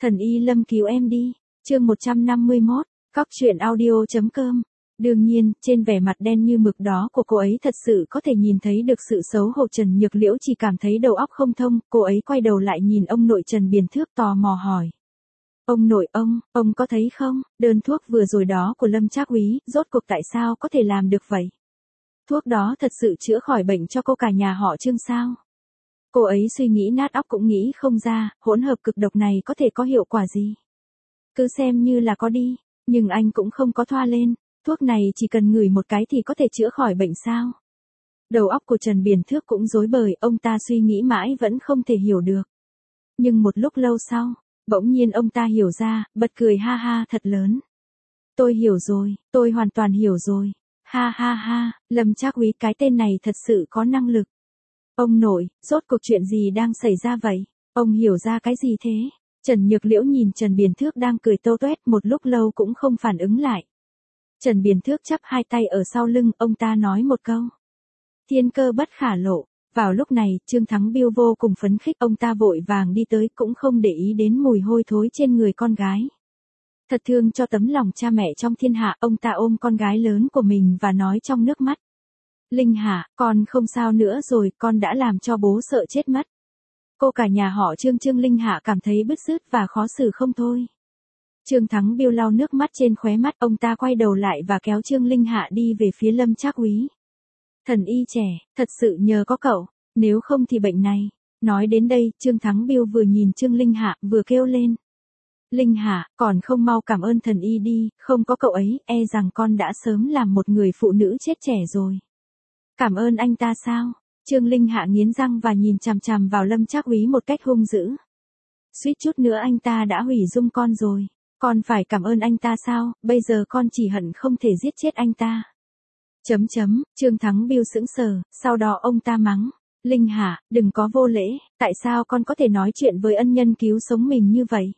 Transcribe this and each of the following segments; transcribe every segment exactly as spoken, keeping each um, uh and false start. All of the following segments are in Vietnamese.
Thần y Lâm cứu em đi. Chương một trăm năm mươi mốt, Cóc truyện audio chấm com. Đương nhiên, trên vẻ mặt đen như mực đó của cô ấy thật sự có thể nhìn thấy được sự xấu hổ. Trần Nhược Liễu chỉ cảm thấy đầu óc không thông, cô ấy quay đầu lại nhìn ông nội Trần Biền Thước tò mò hỏi. Ông nội ông, ông có thấy không, đơn thuốc vừa rồi đó của Lâm Trác Úy, rốt cuộc tại sao có thể làm được vậy? Thuốc đó thật sự chữa khỏi bệnh cho cô cả nhà họ Trương sao? Cô ấy suy nghĩ nát óc cũng nghĩ không ra, hỗn hợp cực độc này có thể có hiệu quả gì? Cứ xem như là có đi, nhưng anh cũng không có thoa lên, thuốc này chỉ cần ngửi một cái thì có thể chữa khỏi bệnh sao? Đầu óc của Trần Biền Thước cũng rối bời, ông ta suy nghĩ mãi vẫn không thể hiểu được. Nhưng một lúc lâu sau, bỗng nhiên ông ta hiểu ra, bật cười ha ha thật lớn. Tôi hiểu rồi, tôi hoàn toàn hiểu rồi. Ha ha ha, Lâm Trác Úy cái tên này thật sự có năng lực. Ông nội, rốt cuộc chuyện gì đang xảy ra vậy? Ông hiểu ra cái gì thế? Trần Nhược Liễu nhìn Trần Biền Thước đang cười tô toét một lúc lâu cũng không phản ứng lại. Trần Biền Thước chắp hai tay ở sau lưng, ông ta nói một câu. Thiên cơ bất khả lộ. Vào lúc này, Trương Thắng Biêu vô cùng phấn khích, ông ta vội vàng đi tới cũng không để ý đến mùi hôi thối trên người con gái. Thật thương cho tấm lòng cha mẹ trong thiên hạ, ông ta ôm con gái lớn của mình và nói trong nước mắt. Linh Hạ, con không sao nữa rồi, con đã làm cho bố sợ chết mất. Cô cả nhà họ Trương Trương Linh Hạ cảm thấy bứt rứt và khó xử không thôi. Trương Thắng Biêu lau nước mắt trên khóe mắt, ông ta quay đầu lại và kéo Trương Linh Hạ đi về phía Lâm Trác Úy. Thần y trẻ, thật sự nhờ có cậu, nếu không thì bệnh này. Nói đến đây, Trương Thắng Biêu vừa nhìn Trương Linh Hạ vừa kêu lên. Linh Hạ, còn không mau cảm ơn thần y đi, không có cậu ấy, e rằng con đã sớm làm một người phụ nữ chết trẻ rồi. Cảm ơn anh ta sao? Trương Linh Hạ nghiến răng và nhìn chằm chằm vào Lâm Trác Úy một cách hung dữ. Suýt chút nữa anh ta đã hủy dung con rồi, con phải cảm ơn anh ta sao, bây giờ con chỉ hận không thể giết chết anh ta. Chấm chấm, Trương Thắng Biêu sững sờ, sau đó ông ta mắng. Linh Hạ, đừng có vô lễ, tại sao con có thể nói chuyện với ân nhân cứu sống mình như vậy?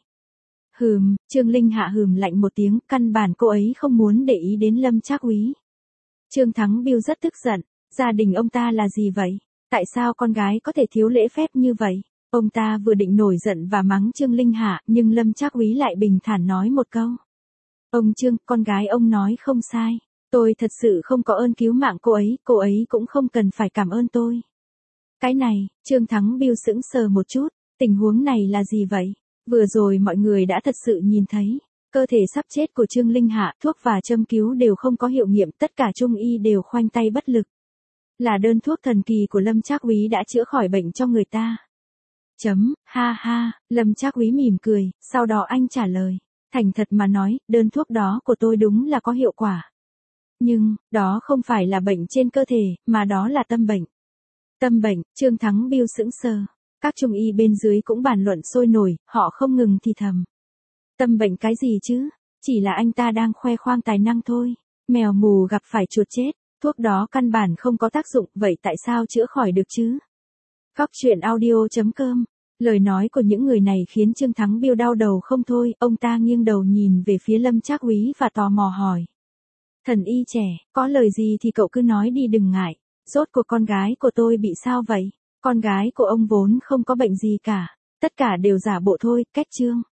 Hừm, Trương Linh Hạ hừm lạnh một tiếng, căn bản cô ấy không muốn để ý đến Lâm Trác Úy. Trương Thắng Biêu rất tức giận, gia đình ông ta là gì vậy? Tại sao con gái có thể thiếu lễ phép như vậy? Ông ta vừa định nổi giận và mắng Trương Linh Hạ, nhưng Lâm Trác Úy lại bình thản nói một câu. Ông Trương, con gái ông nói không sai. Tôi thật sự không có ơn cứu mạng cô ấy, cô ấy cũng không cần phải cảm ơn tôi. Cái này, Trương Thắng Biêu sững sờ một chút, tình huống này là gì vậy? Vừa rồi mọi người đã thật sự nhìn thấy, cơ thể sắp chết của Trương Linh Hạ, thuốc và châm cứu đều không có hiệu nghiệm, tất cả trung y đều khoanh tay bất lực. Là đơn thuốc thần kỳ của Lâm Trác Úy đã chữa khỏi bệnh cho người ta. Chấm, ha ha, Lâm Trác Úy mỉm cười, sau đó anh trả lời. Thành thật mà nói, đơn thuốc đó của tôi đúng là có hiệu quả. Nhưng, đó không phải là bệnh trên cơ thể, mà đó là tâm bệnh. Tâm bệnh, Trương Thắng Biêu sững sờ. Các trung y bên dưới cũng bàn luận sôi nổi, họ không ngừng thì thầm. Tâm bệnh cái gì chứ? Chỉ là anh ta đang khoe khoang tài năng thôi. Mèo mù gặp phải chuột chết, thuốc đó căn bản không có tác dụng, vậy tại sao chữa khỏi được chứ? Cóc truyện audio chấm com. Lời nói của những người này khiến Trương Thắng Biêu đau đầu không thôi, ông ta nghiêng đầu nhìn về phía Lâm Trác Úy và tò mò hỏi. Thần y trẻ, có lời gì thì cậu cứ nói đi đừng ngại. Rốt cuộc con gái của tôi bị sao vậy? Con gái của ông vốn không có bệnh gì cả. Tất cả đều giả bộ thôi, cách chương.